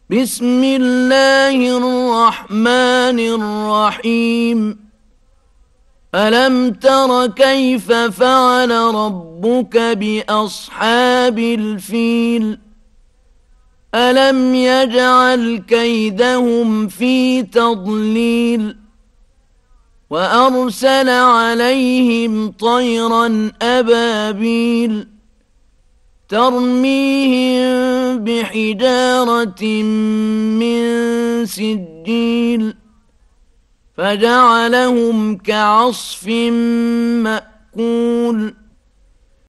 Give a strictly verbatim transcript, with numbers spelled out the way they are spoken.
بسم الله الرحمن الرحيم. ألم تر كيف فعل ربك بأصحاب الفيل؟ ألم يجعل كيدهم في تضليل وأرسل عليهم طيرا أبابيل ترميهم بحجارة من سجيل فجعلهم كعصف مأكول